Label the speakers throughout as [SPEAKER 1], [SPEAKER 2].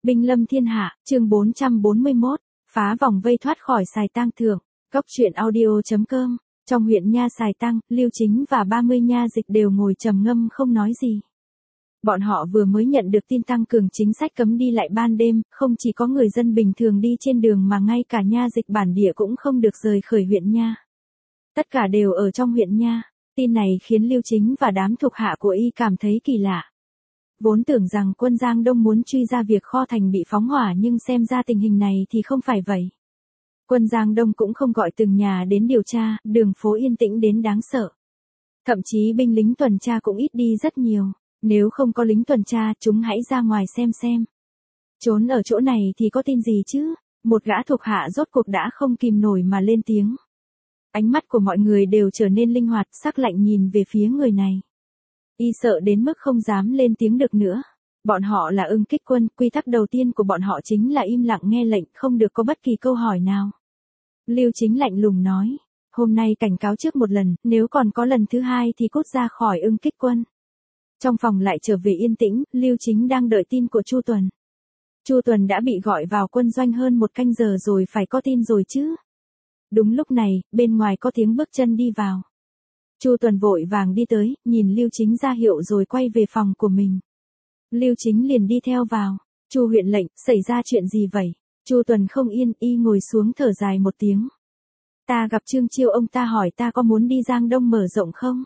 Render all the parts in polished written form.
[SPEAKER 1] Binh lâm thiên hạ, chương 441, phá vòng vây thoát khỏi Sài Tang thượng. Góc truyện audio.com. Trong huyện Nha Sài Tang, Lưu Chính và 30 nha dịch đều ngồi trầm ngâm không nói gì. Bọn họ vừa mới nhận được tin tăng cường chính sách cấm đi lại ban đêm, không chỉ có người dân bình thường đi trên đường mà ngay cả nha dịch bản địa cũng không được rời khỏi huyện Nha. Tất cả đều ở trong huyện Nha. Tin này khiến Lưu Chính và đám thuộc hạ của y cảm thấy kỳ lạ. Vốn tưởng rằng quân Giang Đông muốn truy ra việc kho thành bị phóng hỏa, nhưng xem ra tình hình này thì không phải vậy. Quân Giang Đông cũng không gọi từng nhà đến điều tra, đường phố yên tĩnh đến đáng sợ. Thậm chí binh lính tuần tra cũng ít đi rất nhiều. Nếu không có lính tuần tra, chúng hãy ra ngoài xem. Trốn ở chỗ này thì có tin gì chứ? Một gã thuộc hạ rốt cuộc đã không kìm nổi mà lên tiếng. Ánh mắt của mọi người đều trở nên linh hoạt, sắc lạnh nhìn về phía người này. Y sợ đến mức không dám lên tiếng được nữa. Bọn họ là Ưng Kích quân, quy tắc đầu tiên của bọn họ chính là im lặng nghe lệnh, không được có bất kỳ câu hỏi nào. Lưu Chính lạnh lùng nói, hôm nay cảnh cáo trước một lần, nếu còn có lần thứ hai thì cút ra khỏi Ưng Kích quân. Trong phòng lại trở về yên tĩnh, Lưu Chính đang đợi tin của Chu Tuần. Chu Tuần đã bị gọi vào quân doanh hơn một canh giờ rồi, phải có tin rồi chứ. Đúng lúc này, bên ngoài có tiếng bước chân đi vào. Chu Tuần vội vàng đi tới, nhìn Lưu Chính ra hiệu rồi quay về phòng của mình. Lưu Chính liền đi theo vào. Chu huyện lệnh, xảy ra chuyện gì vậy? Chu Tuần không yên, y ngồi xuống thở dài một tiếng. Ta gặp Trương Chiêu, ông ta hỏi ta có muốn đi Giang Đông mở rộng không?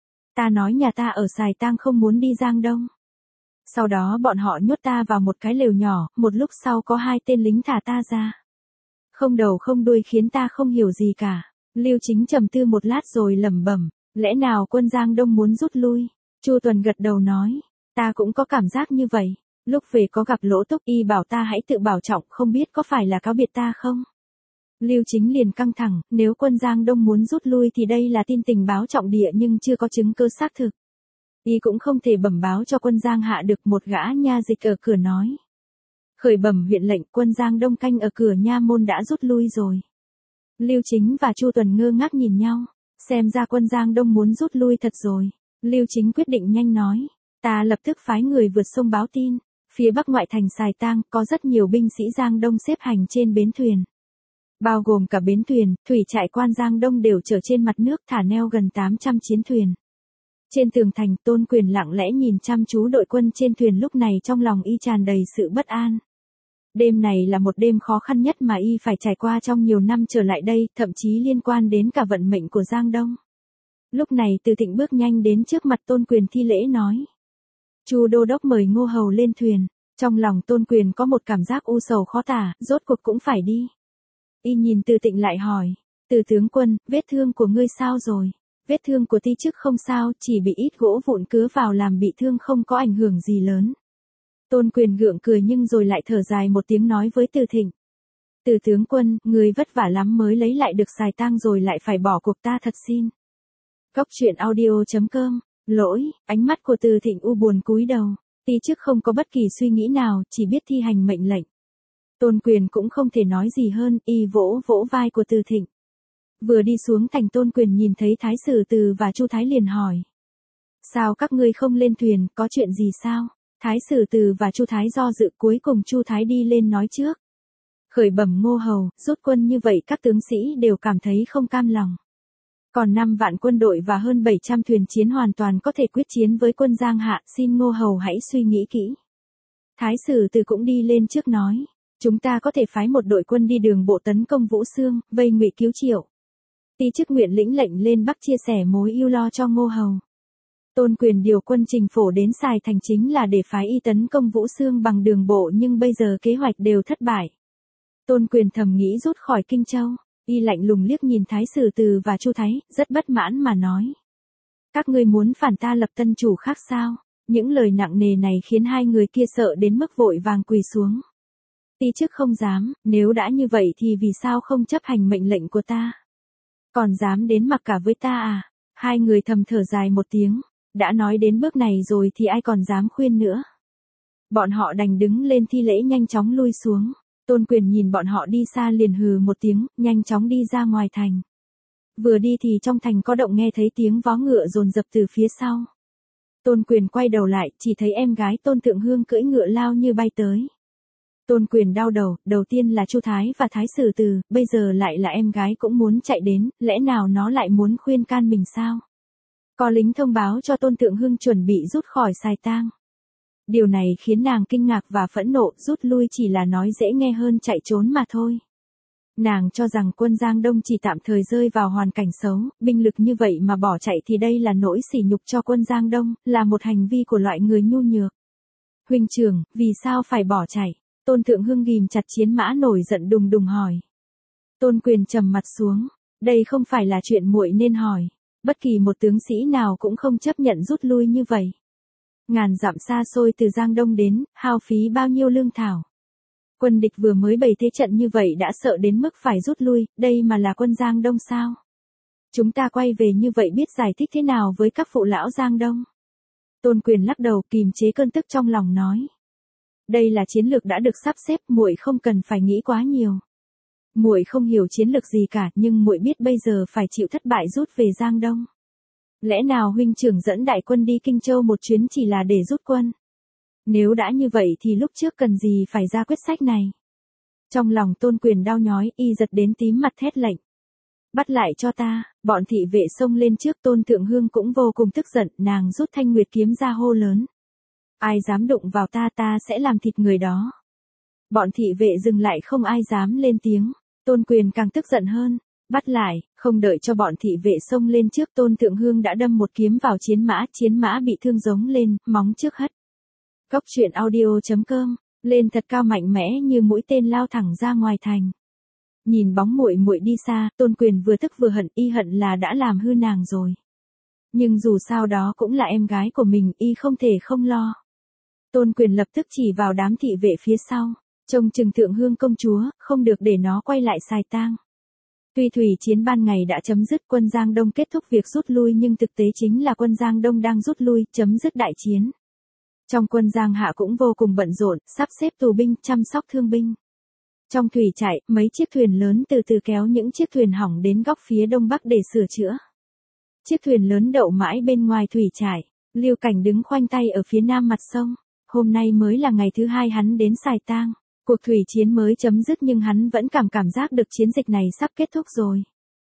[SPEAKER 1] Ta nói nhà ta ở Sài Tang không muốn đi Giang Đông. Sau đó bọn họ nhốt ta vào một cái lều nhỏ, một lúc sau có hai tên lính thả ta ra. Không đầu không đuôi khiến ta không hiểu gì cả. Lưu Chính trầm tư một lát rồi lẩm bẩm, lẽ nào quân Giang Đông muốn rút lui? Chu Tuần gật đầu nói, ta cũng có cảm giác như vậy. Lúc về có gặp Lỗ Túc, y bảo ta hãy tự bảo trọng, không biết có phải là cáo biệt ta không? Lưu Chính liền căng thẳng, nếu quân Giang Đông muốn rút lui thì đây là tin tình báo trọng địa nhưng chưa có chứng cứ xác thực. Y cũng không thể bẩm báo cho quân Giang Hạ được. Một gã nha dịch ở cửa nói. Khởi bẩm huyện lệnh, quân Giang Đông canh ở cửa nha môn đã rút lui rồi. Lưu Chính và Chu Tuần ngơ ngác nhìn nhau, xem ra quân Giang Đông muốn rút lui thật rồi. Lưu Chính quyết định nhanh nói, ta lập tức phái người vượt sông báo tin, phía bắc ngoại thành Sài Tang có rất nhiều binh sĩ Giang Đông xếp hành trên bến thuyền. Bao gồm cả bến thuyền, thủy trại quan Giang Đông đều chở trên mặt nước, thả neo gần 800 chiến thuyền. Trên tường thành, Tôn Quyền lặng lẽ nhìn chăm chú đội quân trên thuyền, lúc này trong lòng y tràn đầy sự bất an. Đêm này là một đêm khó khăn nhất mà y phải trải qua trong nhiều năm trở lại đây, thậm chí liên quan đến cả vận mệnh của Giang Đông. Lúc này Từ Thịnh bước nhanh đến trước mặt Tôn Quyền thi lễ nói. Chu đô đốc mời Ngô Hầu lên thuyền. Trong lòng Tôn Quyền có một cảm giác u sầu khó tả, rốt cuộc cũng phải đi. Y nhìn Từ Thịnh lại hỏi, Từ tướng quân, vết thương của ngươi sao rồi? Vết thương của ti chức không sao, chỉ bị ít gỗ vụn cứa vào làm bị thương, không có ảnh hưởng gì lớn. Tôn Quyền gượng cười nhưng rồi lại thở dài một tiếng nói với Từ Thịnh. Từ tướng quân, người vất vả lắm mới lấy lại được Sài Tang rồi lại phải bỏ cuộc, ta thật xin. Góc truyện audio.com. Lỗi, ánh mắt của Từ Thịnh u buồn cúi đầu. Ti chức không có bất kỳ suy nghĩ nào, chỉ biết thi hành mệnh lệnh. Tôn Quyền cũng không thể nói gì hơn, y vỗ vỗ vai của Từ Thịnh. Vừa đi xuống thành, Tôn Quyền nhìn thấy Thái Sử Từ và Chu Thái liền hỏi. Sao các ngươi không lên thuyền, có chuyện gì sao? Thái Sử Từ và Chu Thái do dự, cuối cùng Chu Thái đi lên nói trước. Khởi bẩm Ngô Hầu, rút quân như vậy các tướng sĩ đều cảm thấy không cam lòng. Còn 5 vạn quân đội và hơn 700 thuyền chiến hoàn toàn có thể quyết chiến với quân Giang Hạ, xin Ngô Hầu hãy suy nghĩ kỹ. Thái Sử Từ cũng đi lên trước nói. Chúng ta có thể phái một đội quân đi đường bộ tấn công Vũ Xương, vây Ngụy cứu Triệu. Ti chức nguyện lĩnh lệnh lên Bắc chia sẻ mối ưu lo cho Ngô Hầu. Tôn Quyền điều quân Trình Phổ đến Sài Thành chính là để phái y tấn công Vũ Xương bằng đường bộ, nhưng bây giờ kế hoạch đều thất bại. Tôn Quyền thầm nghĩ rút khỏi Kinh Châu, y lạnh lùng liếc nhìn Thái Sử Từ và Chu Thái, rất bất mãn mà nói. Các ngươi muốn phản ta lập tân chủ khác sao? Những lời nặng nề này khiến hai người kia sợ đến mức vội vàng quỳ xuống. Ti chức không dám, nếu đã như vậy thì vì sao không chấp hành mệnh lệnh của ta? Còn dám đến mặc cả với ta à? Hai người thầm thở dài một tiếng, đã nói đến bước này rồi thì ai còn dám khuyên nữa. Bọn họ đành đứng lên thi lễ nhanh chóng lui xuống. Tôn Quyền nhìn bọn họ đi xa liền hừ một tiếng, nhanh chóng đi ra ngoài thành. Vừa đi thì trong thành có động nghe thấy tiếng vó ngựa dồn dập từ phía sau. Tôn Quyền quay đầu lại, chỉ thấy em gái Tôn Thượng Hương cưỡi ngựa lao như bay tới. Tôn Quyền đau đầu, đầu tiên là Chu Thái và Thái Sử Từ, bây giờ lại là em gái cũng muốn chạy đến, lẽ nào nó lại muốn khuyên can mình sao? Có lính thông báo cho Tôn Thượng Hưng chuẩn bị rút khỏi Sài Tang. Điều này khiến nàng kinh ngạc và phẫn nộ, rút lui chỉ là nói dễ nghe hơn chạy trốn mà thôi. Nàng cho rằng quân Giang Đông chỉ tạm thời rơi vào hoàn cảnh xấu, binh lực như vậy mà bỏ chạy thì đây là nỗi sỉ nhục cho quân Giang Đông, là một hành vi của loại người nhu nhược. Huynh trưởng, vì sao phải bỏ chạy? Tôn Thượng Hưng ghim chặt chiến mã nổi giận đùng đùng hỏi. Tôn Quyền trầm mặt xuống, đây không phải là chuyện muội nên hỏi. Bất kỳ một tướng sĩ nào cũng không chấp nhận rút lui như vậy. Ngàn dặm xa xôi từ Giang Đông đến, hao phí bao nhiêu lương thảo. Quân địch vừa mới bày thế trận như vậy đã sợ đến mức phải rút lui, đây mà là quân Giang Đông sao? Chúng ta quay về như vậy biết giải thích thế nào với các phụ lão Giang Đông? Tôn Quyền lắc đầu kìm chế cơn tức trong lòng nói. Đây là chiến lược đã được sắp xếp, muội không cần phải nghĩ quá nhiều. Muội không hiểu chiến lược gì cả, nhưng muội biết bây giờ phải chịu thất bại rút về Giang Đông. Lẽ nào huynh trưởng dẫn đại quân đi Kinh Châu một chuyến chỉ là để rút quân? Nếu đã như vậy thì lúc trước cần gì phải ra quyết sách này? Trong lòng Tôn Quyền đau nhói, y giật đến tím mặt thét lệnh. Bắt lại cho ta, bọn thị vệ xông lên trước. Tôn Thượng Hương cũng vô cùng tức giận, nàng rút thanh nguyệt kiếm ra hô lớn. Ai dám đụng vào ta, ta sẽ làm thịt người đó. Bọn thị vệ dừng lại, không ai dám lên tiếng. Tôn Quyền càng tức giận hơn. Bắt lại, không đợi cho bọn thị vệ xông lên trước, Tôn Thượng Hương đã đâm một kiếm vào chiến mã bị thương giống lên, móng trước hất. Góc truyện audio.com, lên thật cao mạnh mẽ như mũi tên lao thẳng ra ngoài thành. Nhìn bóng muội muội đi xa, Tôn Quyền vừa tức vừa hận, y hận là đã làm hư nàng rồi. Nhưng dù sao đó cũng là em gái của mình, y không thể không lo. Tôn Quyền lập tức chỉ vào đám thị vệ phía sau, trông chừng Thượng Hương công chúa, không được để nó quay lại Sài Tang. Tuy thủy chiến ban ngày đã chấm dứt, quân Giang Đông kết thúc việc rút lui, nhưng thực tế chính là quân Giang Đông đang rút lui, chấm dứt đại chiến. Trong quân Giang Hạ cũng vô cùng bận rộn, sắp xếp tù binh, chăm sóc thương binh. Trong thủy trại, mấy chiếc thuyền lớn từ từ kéo những chiếc thuyền hỏng đến góc phía đông bắc để sửa chữa. Chiếc thuyền lớn đậu mãi bên ngoài thủy trại, Lưu Cảnh đứng khoanh tay ở phía nam mặt sông. Hôm nay mới là ngày thứ hai hắn đến Sài Tang. Cuộc thủy chiến mới chấm dứt nhưng hắn vẫn cảm giác được chiến dịch này sắp kết thúc rồi.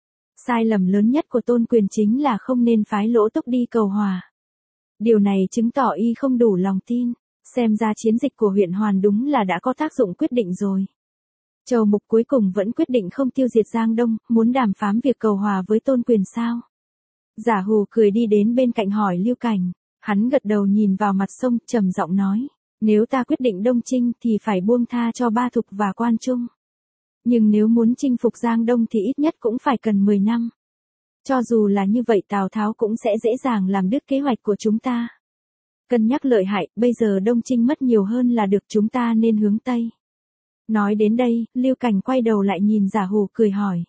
[SPEAKER 1] Sai lầm lớn nhất của Tôn Quyền chính là không nên phái Lỗ Túc đi cầu hòa. Điều này chứng tỏ y không đủ lòng tin, xem ra chiến dịch của huyện Hoàn đúng là đã có tác dụng quyết định rồi. Châu Mục cuối cùng vẫn quyết định không tiêu diệt Giang Đông, muốn đàm phán việc cầu hòa với Tôn Quyền sao? Giả Hù cười đi đến bên cạnh hỏi Lưu Cảnh, hắn gật đầu nhìn vào mặt sông, trầm giọng nói, nếu ta quyết định đông chinh thì phải buông tha cho Ba Thục và Quan Trung. Nhưng nếu muốn chinh phục Giang Đông thì ít nhất cũng phải cần 10 năm. Cho dù là như vậy Tào Tháo cũng sẽ dễ dàng làm đứt kế hoạch của chúng ta. Cân nhắc lợi hại, bây giờ đông chinh mất nhiều hơn là được, chúng ta nên hướng Tây. Nói đến đây, Lưu Cảnh quay đầu lại nhìn Giả Hù cười hỏi.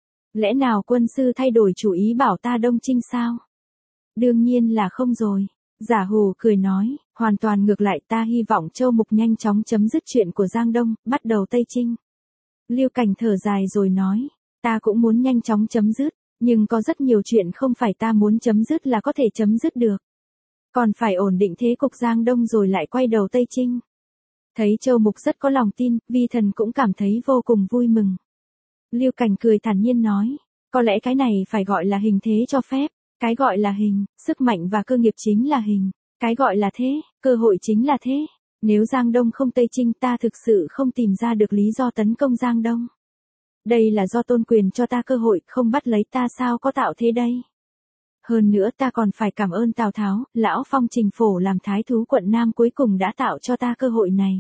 [SPEAKER 1] Lẽ nào quân sư thay đổi chủ ý bảo ta đông chinh sao? Đương nhiên là không rồi. Giả Hù cười nói, hoàn toàn ngược lại, ta hy vọng Châu Mục nhanh chóng chấm dứt chuyện của Giang Đông, bắt đầu Tây Chinh. Lưu Cảnh thở dài rồi nói, ta cũng muốn nhanh chóng chấm dứt, nhưng có rất nhiều chuyện không phải ta muốn chấm dứt là có thể chấm dứt được. Còn phải ổn định thế cục Giang Đông rồi lại quay đầu Tây Chinh. Thấy Châu Mục rất có lòng tin, Vi Thần cũng cảm thấy vô cùng vui mừng. Lưu Cảnh cười thản nhiên nói, có lẽ cái này phải gọi là hình thế cho phép. Cái gọi là hình, sức mạnh và cơ nghiệp chính là hình. Cái gọi là thế, cơ hội chính là thế. Nếu Giang Đông không Tây Chinh ta thực sự không tìm ra được lý do tấn công Giang Đông. Đây là do Tôn Quyền cho ta cơ hội, không bắt lấy ta sao có tạo thế đây. Hơn nữa ta còn phải cảm ơn Tào Tháo, lão Phong Trình Phổ làm thái thú quận Nam cuối cùng đã tạo cho ta cơ hội này.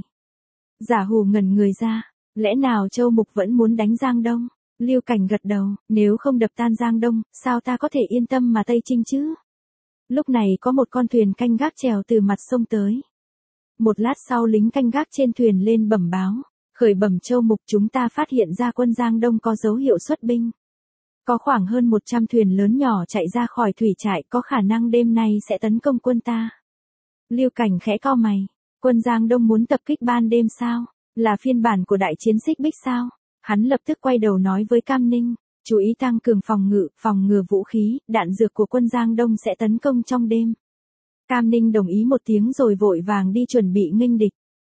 [SPEAKER 1] Giả Hù ngẩn người ra, lẽ nào Châu Mục vẫn muốn đánh Giang Đông? Lưu Cảnh gật đầu, nếu không đập tan Giang Đông, sao ta có thể yên tâm mà Tây Chinh chứ? Lúc này có một con thuyền canh gác chèo từ mặt sông tới. Một lát sau lính canh gác trên thuyền lên bẩm báo, khởi bẩm Châu Mục, chúng ta phát hiện ra quân Giang Đông có dấu hiệu xuất binh. Có khoảng hơn 100 thuyền lớn nhỏ chạy ra khỏi thủy trại, có khả năng đêm nay sẽ tấn công quân ta. Lưu Cảnh khẽ cau mày, quân Giang Đông muốn tập kích ban đêm sao? Là phiên bản của đại chiến Xích Bích sao? Hắn lập tức quay đầu nói với Cam Ninh, chú ý tăng cường phòng ngừa vũ khí, đạn dược của quân Giang Đông sẽ tấn công trong đêm. Cam Ninh đồng ý một tiếng rồi vội vàng đi chuẩn bị nghênh địch.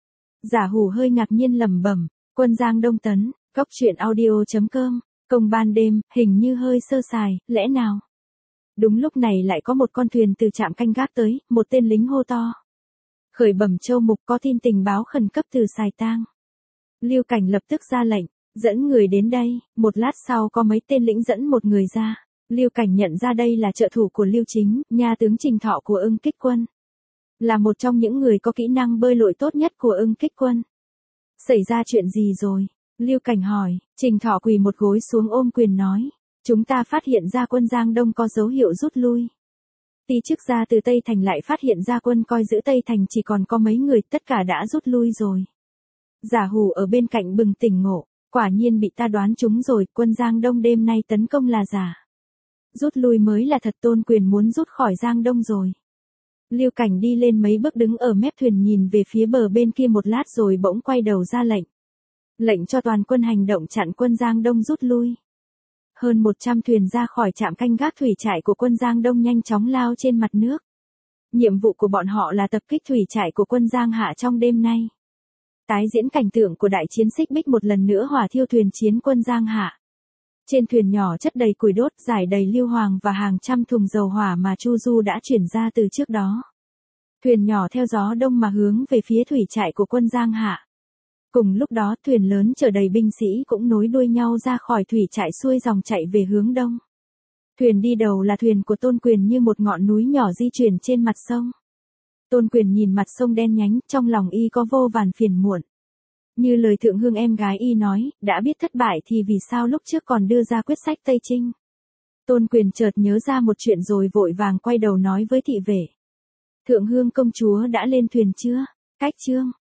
[SPEAKER 1] Giả Hủ hơi ngạc nhiên lẩm bẩm, quân Giang Đông tấn, cốc truyện audio.com, công ban đêm, hình như hơi sơ sài, lẽ nào? Đúng lúc này lại có một con thuyền từ trạm canh gác tới, một tên lính hô to. Khởi bẩm Châu Mục, có tin tình báo khẩn cấp từ Sài Tang. Lưu Cảnh lập tức ra lệnh, dẫn người đến đây, một lát sau có mấy tên lĩnh dẫn một người ra. Lưu Cảnh nhận ra đây là trợ thủ của Lưu Chính, nha tướng Trình Thọ của Ưng Kích Quân. Là một trong những người có kỹ năng bơi lội tốt nhất của Ưng Kích Quân. Xảy ra chuyện gì rồi? Lưu Cảnh hỏi. Trình Thọ quỳ một gối xuống ôm quyền nói. Chúng ta phát hiện ra quân Giang Đông có dấu hiệu rút lui. Tí chức ra từ Tây Thành lại phát hiện ra quân coi giữ Tây Thành chỉ còn có mấy người, tất cả đã rút lui rồi. Giả Hủ ở bên cạnh bừng tỉnh ngộ, quả nhiên bị ta đoán trúng rồi, quân Giang Đông đêm nay tấn công là giả. Rút lui mới là thật, Tôn Quyền muốn rút khỏi Giang Đông rồi. Lưu Cảnh đi lên mấy bước đứng ở mép thuyền nhìn về phía bờ bên kia một lát rồi bỗng quay đầu ra lệnh. Lệnh cho toàn quân hành động chặn quân Giang Đông rút lui. Hơn 100 thuyền ra khỏi trạm canh gác thủy trại của quân Giang Đông nhanh chóng lao trên mặt nước. Nhiệm vụ của bọn họ là tập kích thủy trại của quân Giang Hạ trong đêm nay. Tái diễn cảnh tượng của đại chiến Xích Bích một lần nữa hỏa thiêu thuyền chiến quân Giang Hạ. Trên thuyền nhỏ chất đầy củi đốt, rải đầy lưu hoàng và hàng trăm thùng dầu hỏa mà Chu Du đã chuyển ra từ trước đó. Thuyền nhỏ theo gió đông mà hướng về phía thủy trại của quân Giang Hạ. Cùng lúc đó thuyền lớn chở đầy binh sĩ cũng nối đuôi nhau ra khỏi thủy trại xuôi dòng chạy về hướng đông. Thuyền đi đầu là thuyền của Tôn Quyền như một ngọn núi nhỏ di chuyển trên mặt sông. Tôn Quyền nhìn mặt sông đen nhánh, trong lòng y có vô vàn phiền muộn. Như lời Thượng Hương em gái y nói, đã biết thất bại thì vì sao lúc trước còn đưa ra quyết sách Tây Trinh. Tôn Quyền chợt nhớ ra một chuyện rồi vội vàng quay đầu nói với thị vệ. Thượng Hương công chúa đã lên thuyền chưa? Cách chương